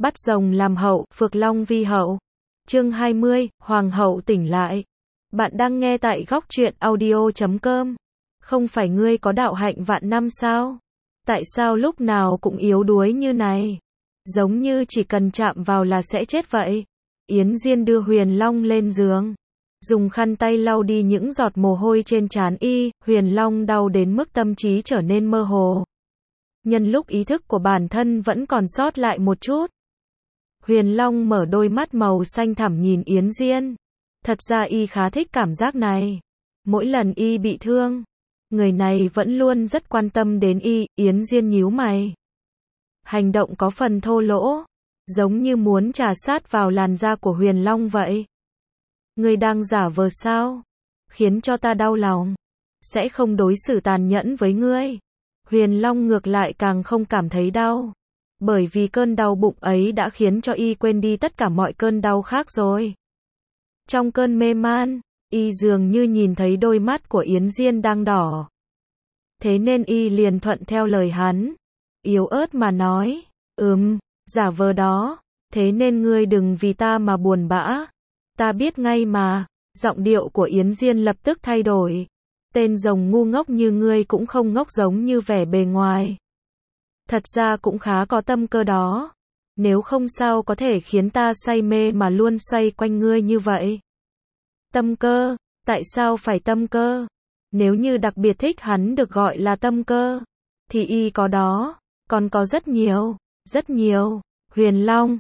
Bắt rồng làm hậu, phược long vi hậu. Chương 20, Hoàng hậu tỉnh lại. Bạn đang nghe tại góc truyện audio.com. Không phải ngươi có đạo hạnh vạn năm sao? Tại sao lúc nào cũng yếu đuối như này? Giống như chỉ cần chạm vào là sẽ chết vậy. Yến Diên đưa Huyền Long lên giường, dùng khăn tay lau đi những giọt mồ hôi trên trán y. Huyền Long đau đến mức tâm trí trở nên mơ hồ. Nhân lúc ý thức của bản thân vẫn còn sót lại một chút, Huyền Long mở đôi mắt màu xanh thẳm nhìn Yến Diên. Thật ra y khá thích cảm giác này. Mỗi lần y bị thương, người này vẫn luôn rất quan tâm đến y. Yến Diên nhíu mày. Hành động có phần thô lỗ, giống như muốn trà sát vào làn da của Huyền Long vậy. Ngươi đang giả vờ sao? Khiến cho ta đau lòng. Sẽ không đối xử tàn nhẫn với ngươi. Huyền Long ngược lại càng không cảm thấy đau. Bởi vì cơn đau bụng ấy đã khiến cho y quên đi tất cả mọi cơn đau khác rồi. Trong cơn mê man, y dường như nhìn thấy đôi mắt của Yến Diên đang đỏ. Thế nên y liền thuận theo lời hắn. Yếu ớt mà nói, giả vờ đó, thế nên ngươi đừng vì ta mà buồn bã. Ta biết ngay mà. Giọng điệu của Yến Diên lập tức thay đổi. Tên rồng ngu ngốc như ngươi cũng không ngốc giống như vẻ bề ngoài. Thật ra cũng khá có tâm cơ đó. Nếu không sao có thể khiến ta say mê mà luôn xoay quanh ngươi như vậy. Tâm cơ? Tại sao phải tâm cơ? Nếu như đặc biệt thích hắn được gọi là tâm cơ, thì y có đó, còn có rất nhiều, rất nhiều. Huyền Long,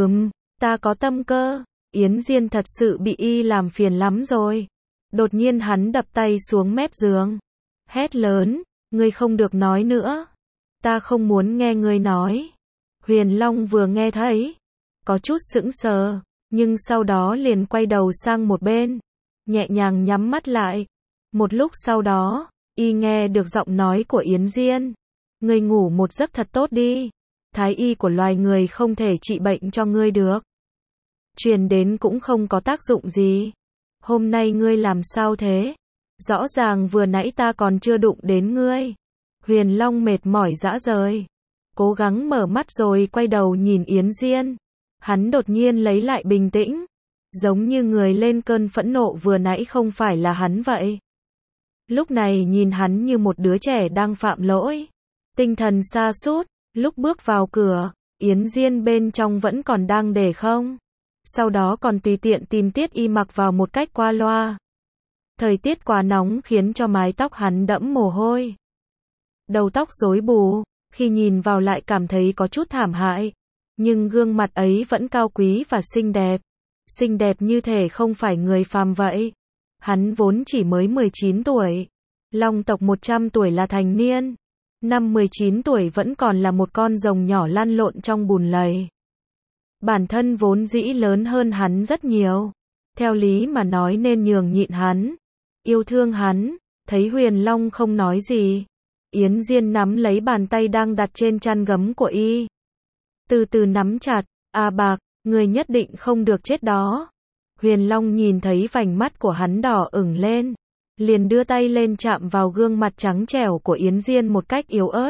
ta có tâm cơ. Yến Diên thật sự bị y làm phiền lắm rồi. Đột nhiên hắn đập tay xuống mép giường, hét lớn, ngươi không được nói nữa. Ta không muốn nghe ngươi nói. Huyền Long vừa nghe thấy, có chút sững sờ, nhưng sau đó liền quay đầu sang một bên, nhẹ nhàng nhắm mắt lại. Một lúc sau đó, y nghe được giọng nói của Yến Diên. Ngươi ngủ một giấc thật tốt đi. Thái y của loài người không thể trị bệnh cho ngươi được. Truyền đến cũng không có tác dụng gì. Hôm nay ngươi làm sao thế? Rõ ràng vừa nãy ta còn chưa đụng đến ngươi. Huyền Long mệt mỏi rã rời, cố gắng mở mắt rồi quay đầu nhìn Yến Diên. Hắn đột nhiên lấy lại bình tĩnh, giống như người lên cơn phẫn nộ vừa nãy không phải là hắn vậy. Lúc này nhìn hắn như một đứa trẻ đang phạm lỗi, tinh thần sa sút. Lúc bước vào cửa, Yến Diên bên trong vẫn còn đang để không. Sau đó còn tùy tiện tìm tiết y mặc vào một cách qua loa. Thời tiết quá nóng khiến cho mái tóc hắn đẫm mồ hôi. Đầu tóc rối bù, khi nhìn vào lại cảm thấy có chút thảm hại. Nhưng gương mặt ấy vẫn cao quý và xinh đẹp. Xinh đẹp như thể không phải người phàm vậy. Hắn vốn chỉ mới 19 tuổi. Long tộc 100 tuổi là thành niên. Năm 19 tuổi vẫn còn là một con rồng nhỏ lăn lộn trong bùn lầy. Bản thân vốn dĩ lớn hơn hắn rất nhiều. Theo lý mà nói nên nhường nhịn hắn, yêu thương hắn. Thấy Huyền Long không nói gì, Yến Diên nắm lấy bàn tay đang đặt trên chăn gấm của y. Từ từ nắm chặt. Bạc, người nhất định không được chết đó. Huyền Long nhìn thấy vành mắt của hắn đỏ ửng lên, liền đưa tay lên chạm vào gương mặt trắng trẻo của Yến Diên một cách yếu ớt.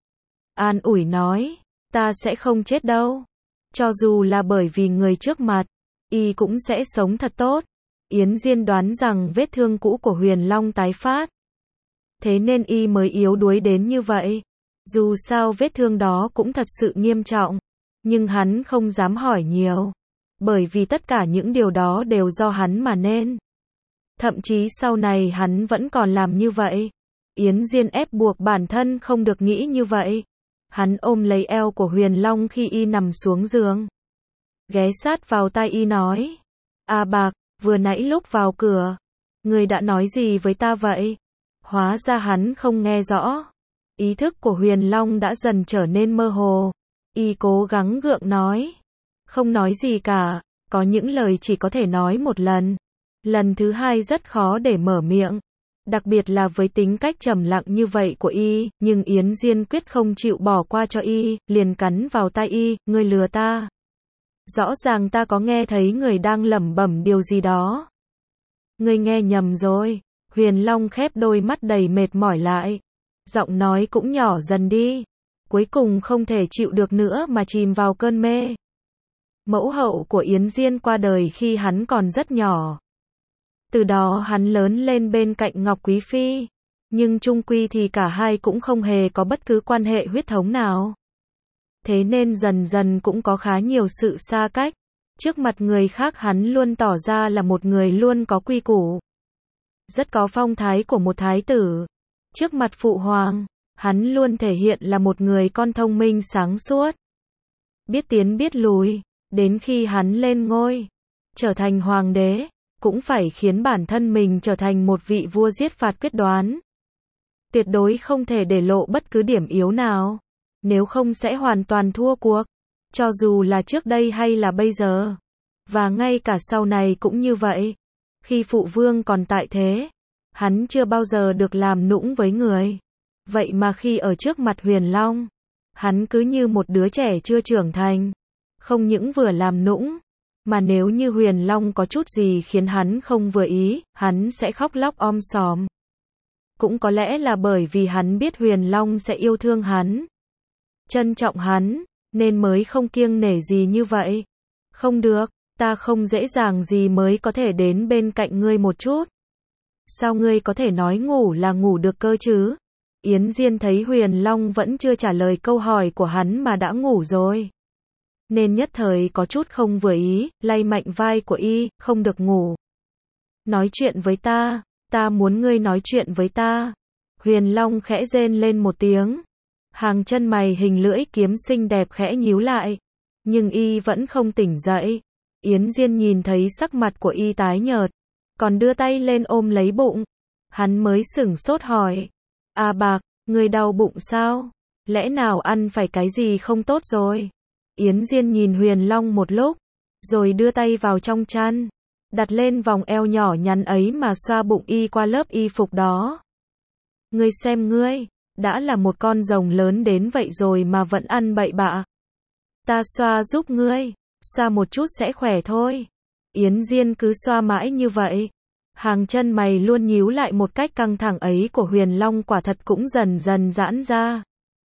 An ủi nói, ta sẽ không chết đâu. Cho dù là bởi vì người trước mặt, y cũng sẽ sống thật tốt. Yến Diên đoán rằng vết thương cũ của Huyền Long tái phát. Thế nên y mới yếu đuối đến như vậy. Dù sao vết thương đó cũng thật sự nghiêm trọng. Nhưng hắn không dám hỏi nhiều. Bởi vì tất cả những điều đó đều do hắn mà nên. Thậm chí sau này hắn vẫn còn làm như vậy. Yến Diên ép buộc bản thân không được nghĩ như vậy. Hắn ôm lấy eo của Huyền Long khi y nằm xuống giường, ghé sát vào tai y nói, Bạc, vừa nãy lúc vào cửa, ngươi đã nói gì với ta vậy? Hóa ra hắn không nghe rõ. Ý thức của Huyền Long đã dần trở nên mơ hồ. Y cố gắng gượng nói, không nói gì cả. Có những lời chỉ có thể nói một lần. Lần thứ hai rất khó để mở miệng. Đặc biệt là với tính cách trầm lặng như vậy của y. Nhưng Yến Diên quyết không chịu bỏ qua cho y, liền cắn vào tai y, ngươi lừa ta. Rõ ràng ta có nghe thấy người đang lẩm bẩm điều gì đó. Ngươi nghe nhầm rồi. Huyền Long khép đôi mắt đầy mệt mỏi lại. Giọng nói cũng nhỏ dần đi. Cuối cùng không thể chịu được nữa mà chìm vào cơn mê. Mẫu hậu của Yến Diên qua đời khi hắn còn rất nhỏ. Từ đó hắn lớn lên bên cạnh Ngọc Quý Phi. Nhưng chung quy thì cả hai cũng không hề có bất cứ quan hệ huyết thống nào. Thế nên dần dần cũng có khá nhiều sự xa cách. Trước mặt người khác hắn luôn tỏ ra là một người luôn có quy củ. Rất có phong thái của một thái tử. Trước mặt phụ hoàng, hắn luôn thể hiện là một người con thông minh sáng suốt. Biết tiến biết lùi, đến khi hắn lên ngôi, trở thành hoàng đế, cũng phải khiến bản thân mình trở thành một vị vua giết phạt quyết đoán. Tuyệt đối không thể để lộ bất cứ điểm yếu nào, nếu không sẽ hoàn toàn thua cuộc, cho dù là trước đây hay là bây giờ. Và ngay cả sau này cũng như vậy. Khi phụ vương còn tại thế, hắn chưa bao giờ được làm nũng với người. Vậy mà khi ở trước mặt Huyền Long, hắn cứ như một đứa trẻ chưa trưởng thành. Không những vừa làm nũng, mà nếu như Huyền Long có chút gì khiến hắn không vừa ý, hắn sẽ khóc lóc om sòm. Cũng có lẽ là bởi vì hắn biết Huyền Long sẽ yêu thương hắn, trân trọng hắn, nên mới không kiêng nể gì như vậy. Không được, ta không dễ dàng gì mới có thể đến bên cạnh ngươi một chút. Sao ngươi có thể nói ngủ là ngủ được cơ chứ? Yến Diên thấy Huyền Long vẫn chưa trả lời câu hỏi của hắn mà đã ngủ rồi. Nên nhất thời có chút không vừa ý, lay mạnh vai của y, không được ngủ. Nói chuyện với ta muốn ngươi nói chuyện với ta. Huyền Long khẽ rên lên một tiếng. Hàng chân mày hình lưỡi kiếm xinh đẹp khẽ nhíu lại. Nhưng y vẫn không tỉnh dậy. Yến Diên nhìn thấy sắc mặt của y tái nhợt, còn đưa tay lên ôm lấy bụng. Hắn mới sửng sốt hỏi. À Bạc, ngươi đau bụng sao? Lẽ nào ăn phải cái gì không tốt rồi? Yến Diên nhìn Huyền Long một lúc, rồi đưa tay vào trong chăn, đặt lên vòng eo nhỏ nhắn ấy mà xoa bụng y qua lớp y phục đó. Ngươi xem ngươi, đã là một con rồng lớn đến vậy rồi mà vẫn ăn bậy bạ. Ta xoa giúp ngươi, xoa một chút sẽ khỏe thôi. Yến Diên cứ xoa mãi như vậy. Hàng chân mày luôn nhíu lại một cách căng thẳng ấy của Huyền Long quả thật cũng dần dần giãn ra.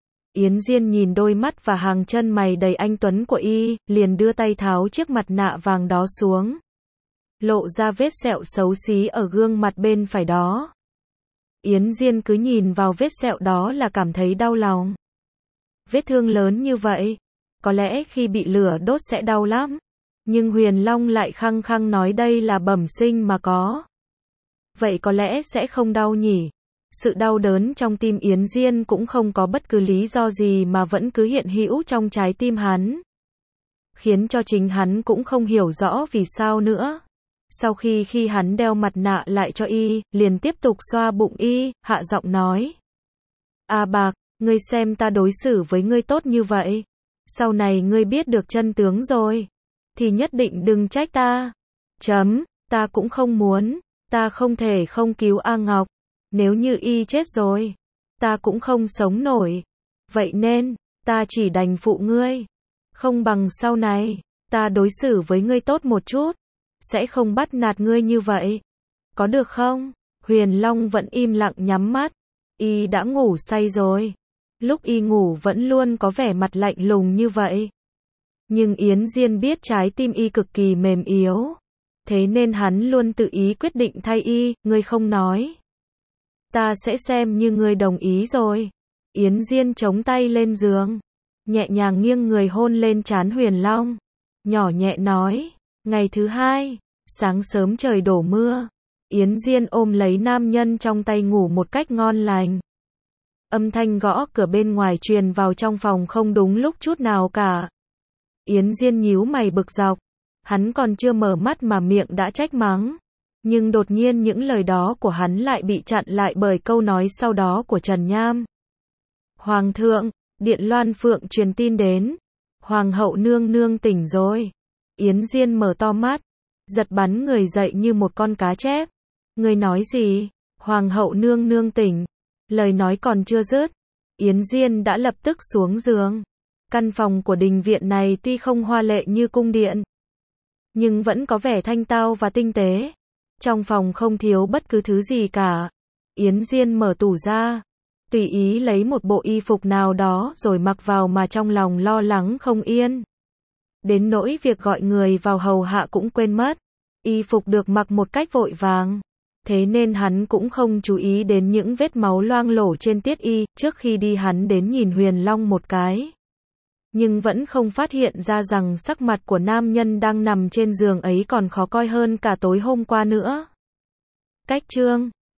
Yến Diên nhìn đôi mắt và hàng chân mày đầy anh tuấn của y, liền đưa tay tháo chiếc mặt nạ vàng đó xuống. Lộ ra vết sẹo xấu xí ở gương mặt bên phải đó. Yến Diên cứ nhìn vào vết sẹo đó là cảm thấy đau lòng. Vết thương lớn như vậy, có lẽ khi bị lửa đốt sẽ đau lắm. Nhưng Huyền Long lại khăng khăng nói đây là bẩm sinh mà có. Vậy có lẽ sẽ không đau nhỉ? Sự đau đớn trong tim Yến Diên cũng không có bất cứ lý do gì mà vẫn cứ hiện hữu trong trái tim hắn. Khiến cho chính hắn cũng không hiểu rõ vì sao nữa. Sau khi hắn đeo mặt nạ lại cho y, liền tiếp tục xoa bụng y, hạ giọng nói. À Bạc, ngươi xem ta đối xử với ngươi tốt như vậy. Sau này ngươi biết được chân tướng rồi, thì nhất định đừng trách ta. Ta cũng không muốn, ta không thể không cứu A Ngọc. Nếu như y chết rồi, ta cũng không sống nổi. Vậy nên, ta chỉ đành phụ ngươi. Không bằng sau này, ta đối xử với ngươi tốt một chút, sẽ không bắt nạt ngươi như vậy. Có được không? Huyền Long vẫn im lặng nhắm mắt. Y đã ngủ say rồi. Lúc y ngủ vẫn luôn có vẻ mặt lạnh lùng như vậy. Nhưng Yến Diên biết trái tim y cực kỳ mềm yếu. Thế nên hắn luôn tự ý quyết định thay y, ngươi không nói. Ta sẽ xem như ngươi đồng ý rồi. Yến Diên chống tay lên giường, nhẹ nhàng nghiêng người hôn lên trán Huyền Long. Nhỏ nhẹ nói, ngày thứ hai, sáng sớm trời đổ mưa. Yến Diên ôm lấy nam nhân trong tay ngủ một cách ngon lành. Âm thanh gõ cửa bên ngoài truyền vào trong phòng không đúng lúc chút nào cả. Yến Diên nhíu mày bực dọc. Hắn còn chưa mở mắt mà miệng đã trách mắng. Nhưng đột nhiên những lời đó của hắn lại bị chặn lại bởi câu nói sau đó của Trần Nham. Hoàng thượng, Điện Loan Phượng truyền tin đến. Hoàng hậu nương nương tỉnh rồi. Yến Diên mở to mắt, giật bắn người dậy như một con cá chép. Ngươi nói gì? Hoàng hậu nương nương tỉnh. Lời nói còn chưa dứt, Yến Diên đã lập tức xuống giường. Căn phòng của đình viện này tuy không hoa lệ như cung điện, nhưng vẫn có vẻ thanh tao và tinh tế. Trong phòng không thiếu bất cứ thứ gì cả. Yến Diên mở tủ ra, tùy ý lấy một bộ y phục nào đó rồi mặc vào mà trong lòng lo lắng không yên. Đến nỗi việc gọi người vào hầu hạ cũng quên mất. Y phục được mặc một cách vội vàng. Thế nên hắn cũng không chú ý đến những vết máu loang lổ trên tiết y. Trước khi đi hắn đến nhìn Huyền Long một cái. Nhưng vẫn không phát hiện ra rằng sắc mặt của nam nhân đang nằm trên giường ấy còn khó coi hơn cả tối hôm qua nữa. Cách chương